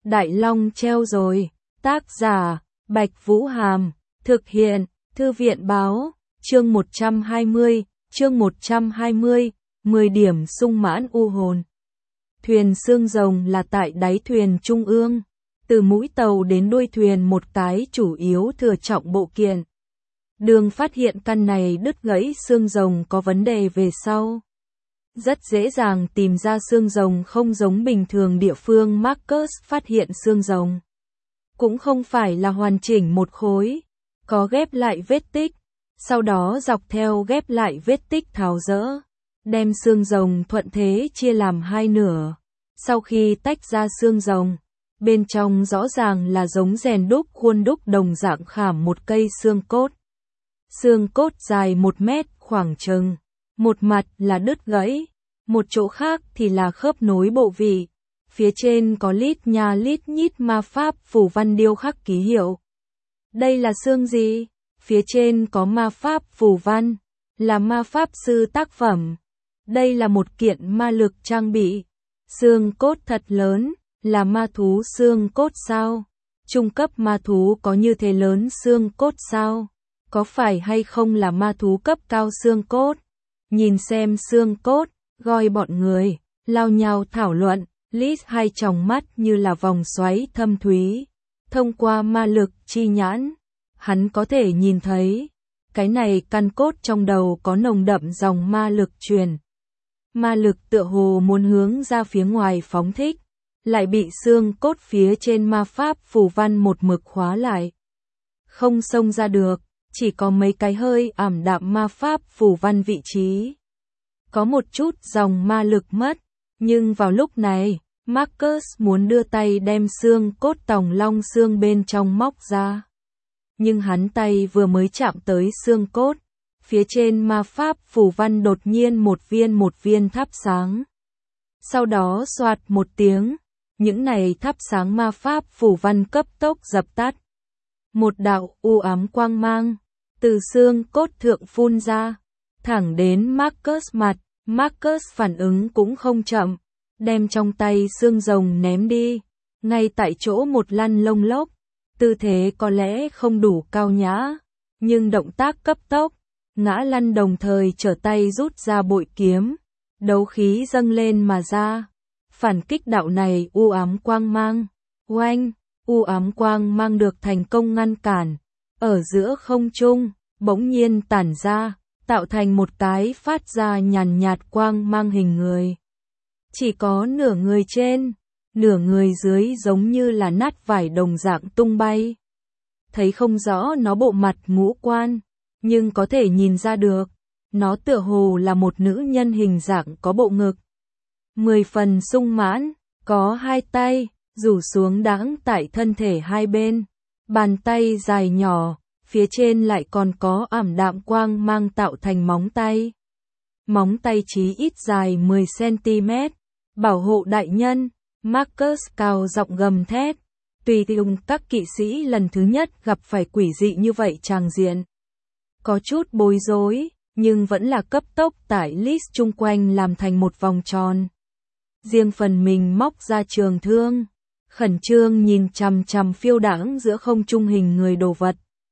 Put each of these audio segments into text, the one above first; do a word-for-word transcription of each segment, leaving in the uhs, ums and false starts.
Đại Long treo rồi. Tác giả, Bạch Vũ Hàm. Thực hiện, Thư viện Báo. Chương một trăm hai mươi, chương một trăm hai mươi, mười điểm sung mãn u hồn. Thuyền xương rồng là tại đáy thuyền trung ương. Từ mũi tàu đến đuôi thuyền một cái chủ yếu thừa trọng bộ kiện. Đường phát hiện căn này đứt gãy xương rồng có vấn đề về sau. Rất dễ dàng tìm ra xương rồng không giống bình thường địa phương Marcus phát hiện xương rồng. Cũng không phải là hoàn chỉnh một khối, có ghép lại vết tích, sau đó dọc theo ghép lại vết tích tháo dỡ, đem xương rồng thuận thế chia làm hai nửa. Sau khi tách ra xương rồng, bên trong rõ ràng là giống rèn đúc khuôn đúc đồng dạng khảm một cây xương cốt. Xương cốt dài một mét khoảng chừng, một mặt là đứt gãy, một chỗ khác thì là khớp nối bộ vị. Phía trên có lít nha lít nhít ma pháp phù văn điêu khắc ký hiệu. Đây là xương gì? Phía trên có ma pháp phù văn, là ma pháp sư tác phẩm. Đây là một kiện ma lực trang bị. Xương cốt thật lớn, là ma thú xương cốt sao? Trung cấp ma thú có như thế lớn xương cốt sao? Có phải hay không là ma thú cấp cao xương cốt? Nhìn xem xương cốt, gọi bọn người, lao nhau thảo luận. Liz hai tròng mắt như là vòng xoáy thâm thúy. Thông qua ma lực chi nhãn, hắn có thể nhìn thấy. Cái này căn cốt trong đầu có nồng đậm dòng ma lực truyền. Ma lực tựa hồ muốn hướng ra phía ngoài phóng thích, lại bị xương cốt phía trên ma pháp phù văn một mực khóa lại. Không xông ra được, chỉ có mấy cái hơi ảm đạm ma pháp phù văn vị trí. Có một chút dòng ma lực mất. Nhưng vào lúc này, Marcus muốn đưa tay đem xương cốt tòng long xương bên trong móc ra. Nhưng hắn tay vừa mới chạm tới xương cốt, phía trên ma pháp phù văn đột nhiên một viên một viên thắp sáng. Sau đó xoạt một tiếng, những này thắp sáng ma pháp phù văn cấp tốc dập tắt. Một đạo u ám quang mang, từ xương cốt thượng phun ra, thẳng đến Marcus mặt. Marcus phản ứng cũng không chậm, đem trong tay xương rồng ném đi, ngay tại chỗ một lăn lông lốc, tư thế có lẽ không đủ cao nhã, nhưng động tác cấp tốc, ngã lăn đồng thời trở tay rút ra bội kiếm, đấu khí dâng lên mà ra, phản kích đạo này u ám quang mang, oanh, u ám quang mang được thành công ngăn cản, ở giữa không trung, bỗng nhiên tản ra. Tạo thành một cái phát ra nhàn nhạt quang mang hình người. Chỉ có nửa người trên, nửa người dưới giống như là nát vải đồng dạng tung bay. Thấy không rõ nó bộ mặt ngũ quan, nhưng có thể nhìn ra được, nó tựa hồ là một nữ nhân hình dạng có bộ ngực. Mười phần sung mãn, có hai tay, rủ xuống đãng tại thân thể hai bên, bàn tay dài nhỏ. Phía trên lại còn có ảm đạm quang mang tạo thành móng tay. Móng tay chí ít dài mười xăng-ti-mét. Bảo hộ đại nhân, Marcus cao giọng gầm thét. Tùy tiện các kỵ sĩ lần thứ nhất gặp phải quỷ dị như vậy tràng diện. Có chút bối rối, nhưng vẫn là cấp tốc tải list chung quanh làm thành một vòng tròn. Riêng phần mình móc ra trường thương. Khẩn trương nhìn chằm chằm phiêu đãng giữa không trung hình người đồ vật.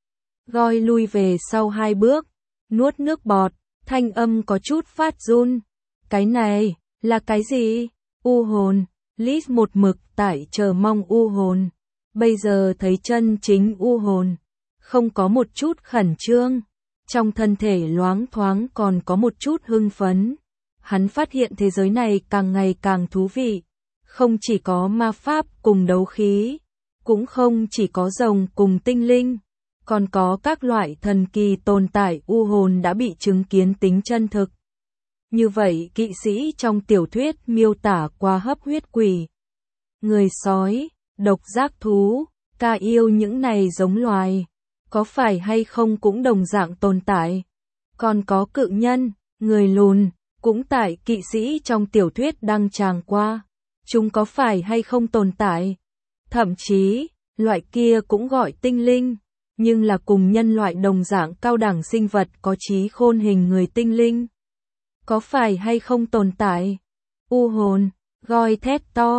Goi lui về sau hai bước, nuốt nước bọt, thanh âm có chút phát run. Cái này, là cái gì? U hồn, Liz một mực tại chờ mong u hồn. Bây giờ thấy chân chính u hồn, không có một chút khẩn trương. Trong thân thể loáng thoáng còn có một chút hưng phấn. Hắn phát hiện thế giới này càng ngày càng thú vị. Không chỉ có ma pháp cùng đấu khí, cũng không chỉ có rồng cùng tinh linh. Còn có các loại thần kỳ tồn tại u hồn đã bị chứng kiến tính chân thực. Như vậy kỵ sĩ trong tiểu thuyết miêu tả qua hấp huyết quỷ, người sói, độc giác thú, ca yêu những này giống loài. Có phải hay không cũng đồng dạng tồn tại. Còn có cự nhân, người lùn, cũng tại kỵ sĩ trong tiểu thuyết đăng tràng qua. Chúng có phải hay không tồn tại? Thậm chí, loại kia cũng gọi tinh linh. Nhưng là cùng nhân loại đồng dạng cao đẳng sinh vật có trí khôn hình người tinh linh. Có phải hay không tồn tại? U hồn, goi thét to,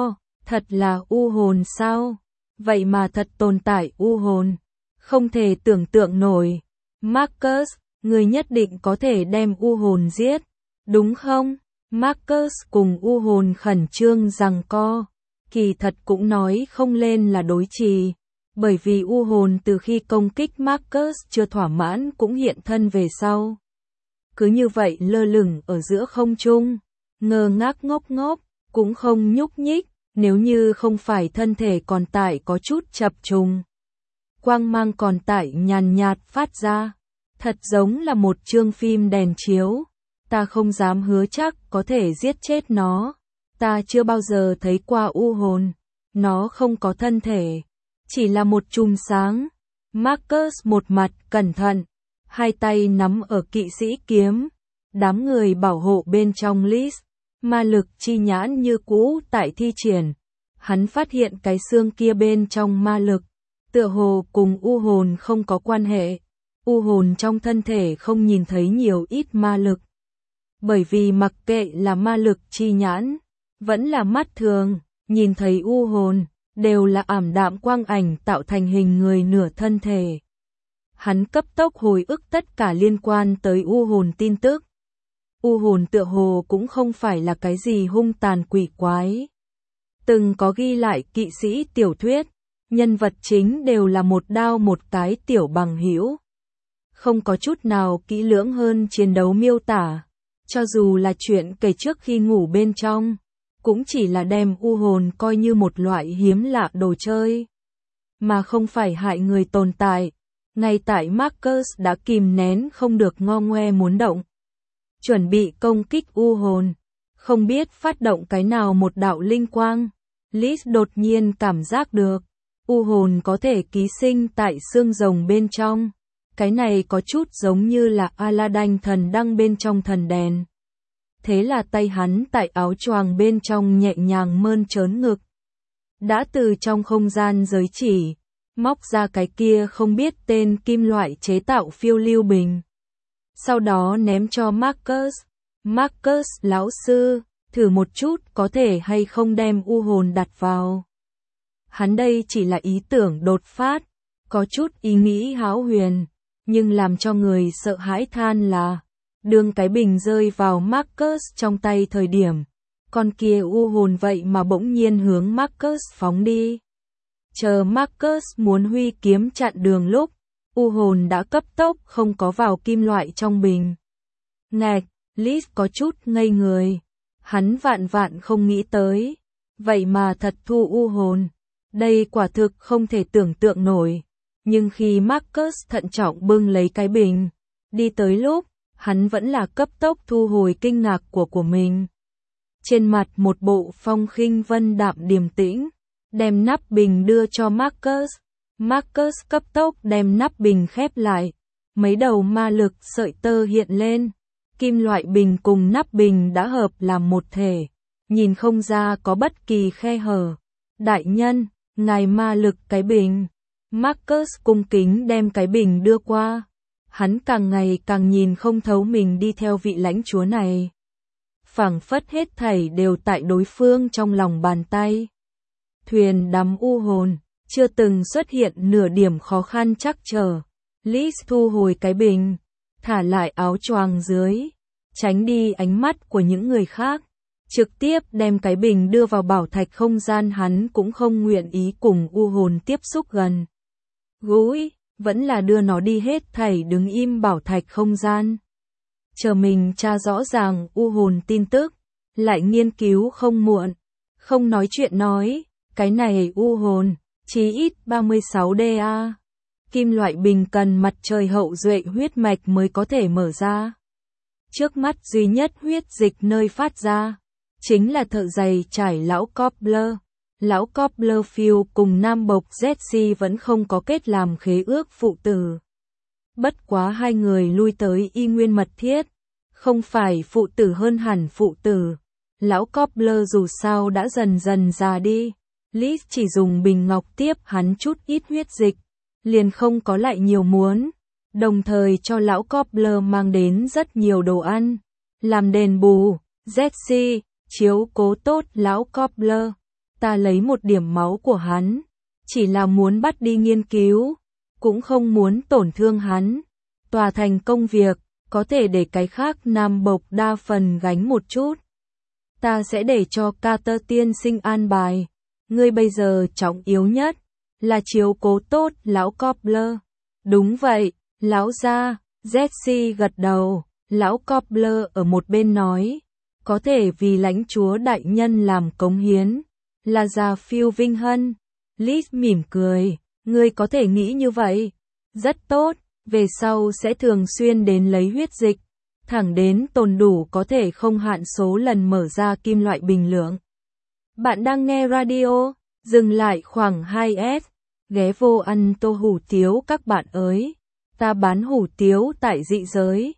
Thật là u hồn sao? Vậy mà thật tồn tại u hồn. Không thể tưởng tượng nổi. Marcus, người nhất định có thể đem u hồn giết, đúng không? Marcus cùng u hồn khẩn trương giằng co. Kỳ thật cũng nói không lên là đối trì. Bởi vì u hồn từ khi công kích Marcus chưa thỏa mãn cũng hiện thân về sau. Cứ như vậy lơ lửng ở giữa không trung, ngơ ngác ngốc ngốc, cũng không nhúc nhích, nếu như không phải thân thể còn tại có chút chập trùng. Quang mang còn tại nhàn nhạt phát ra, thật giống là một chương phim đèn chiếu. Ta không dám hứa chắc có thể giết chết nó. Ta chưa bao giờ thấy qua u hồn, nó không có thân thể, chỉ là một chùm sáng. Marcus một mặt cẩn thận, hai tay nắm ở kỵ sĩ kiếm, đám người bảo hộ bên trong Lis, ma lực chi nhãn như cũ tại thi triển. Hắn phát hiện cái xương kia bên trong ma lực, tựa hồ cùng u hồn không có quan hệ. U hồn trong thân thể không nhìn thấy nhiều ít ma lực. Bởi vì mặc kệ là ma lực chi nhãn, vẫn là mắt thường, nhìn thấy u hồn, đều là ảm đạm quang ảnh tạo thành hình người nửa thân thể. Hắn cấp tốc hồi ức tất cả liên quan tới u hồn tin tức. U hồn tựa hồ cũng không phải là cái gì hung tàn quỷ quái. Từng có ghi lại kỵ sĩ tiểu thuyết, nhân vật chính đều là một đao một cái tiểu bằng hữu. Không có chút nào kỹ lưỡng hơn chiến đấu miêu tả. Cho dù là chuyện kể trước khi ngủ bên trong, cũng chỉ là đem u hồn coi như một loại hiếm lạ đồ chơi, mà không phải hại người tồn tại. Ngay tại Marcus đã kìm nén không được ngo ngoe muốn động, chuẩn bị công kích u hồn, không biết phát động cái nào một đạo linh quang. Lis đột nhiên cảm giác được, u hồn có thể ký sinh tại xương rồng bên trong. Cái này có chút giống như là Aladdin thần đăng bên trong thần đèn. Thế là tay hắn tại áo choàng bên trong nhẹ nhàng mơn trớn ngực. Đã từ trong không gian giới chỉ, móc ra cái kia không biết tên kim loại chế tạo phiêu lưu bình. Sau đó ném cho Marcus. Marcus lão sư, thử một chút có thể hay không đem u hồn đặt vào. Hắn đây chỉ là ý tưởng đột phát, có chút ý nghĩ hão huyền. Nhưng làm cho người sợ hãi than là, đương cái bình rơi vào Marcus trong tay thời điểm, con kia u hồn vậy mà bỗng nhiên hướng Marcus phóng đi. Chờ Marcus muốn huy kiếm chặn đường lúc, u hồn đã cấp tốc không có vào kim loại trong bình. Ngạch, Lis có chút ngây người. Hắn vạn vạn không nghĩ tới. Vậy mà thật thu u hồn. Đây quả thực không thể tưởng tượng nổi. Nhưng khi Marcus thận trọng bưng lấy cái bình, đi tới lúc, hắn vẫn là cấp tốc thu hồi kinh ngạc của của mình. Trên mặt một bộ phong khinh vân đạm điềm tĩnh, đem nắp bình đưa cho Marcus. Marcus cấp tốc đem nắp bình khép lại, mấy đầu ma lực sợi tơ hiện lên. Kim loại bình cùng nắp bình đã hợp làm một thể, nhìn không ra có bất kỳ khe hở. Đại nhân, ngài ma lực cái bình. Marcus cung kính đem cái bình đưa qua. Hắn càng ngày càng nhìn không thấu mình đi theo vị lãnh chúa này. Phảng phất hết thảy đều tại đối phương trong lòng bàn tay. Thuyền đắm u hồn, chưa từng xuất hiện nửa điểm khó khăn trắc trở. Lis thu hồi cái bình, thả lại áo choàng dưới, tránh đi ánh mắt của những người khác. Trực tiếp đem cái bình đưa vào bảo thạch không gian. Hắn cũng không nguyện ý cùng u hồn tiếp xúc gần gũi, vẫn là đưa nó đi hết thảy đứng im bảo thạch không gian. Chờ mình tra rõ ràng u hồn tin tức, lại nghiên cứu không muộn. Không nói chuyện nói, cái này u hồn, chí ít ba mươi sáu đê a. Kim loại bình cần mặt trời hậu duệ huyết mạch mới có thể mở ra. Trước mắt duy nhất huyết dịch nơi phát ra, chính là thợ giày trải lão Cobbler. Lão Copperfield cùng nam bộc Jesse vẫn không có kết làm khế ước phụ tử. Bất quá hai người lui tới y nguyên mật thiết, không phải phụ tử hơn hẳn phụ tử. Lão Cobbler dù sao đã dần dần già đi, Lis chỉ dùng bình ngọc tiếp hắn chút ít huyết dịch, liền không có lại nhiều muốn, đồng thời cho lão Cobbler mang đến rất nhiều đồ ăn, làm đền bù. Jesse chiếu cố tốt lão Cobbler. ta lấy một điểm máu của hắn, chỉ là muốn bắt đi nghiên cứu, cũng không muốn tổn thương hắn. Tòa thành công việc, có thể để cái khác nam bộc đa phần gánh một chút. Ta sẽ để cho Carter tiên sinh an bài. Ngươi bây giờ trọng yếu nhất là chiếu cố tốt lão Cobbler. Đúng vậy, lão gia. Jesse gật đầu. Lão Cobbler ở một bên nói, có thể vì lãnh chúa đại nhân làm cống hiến, là già phiêu vinh hân. Liz mỉm cười, ngươi có thể nghĩ như vậy. Rất tốt, về sau sẽ thường xuyên đến lấy huyết dịch, thẳng đến tồn đủ có thể không hạn số lần mở ra kim loại bình lượng. Bạn đang nghe radio, dừng lại khoảng hai S, ghé vô ăn tô hủ tiếu các bạn ơi. Ta bán hủ tiếu tại dị giới.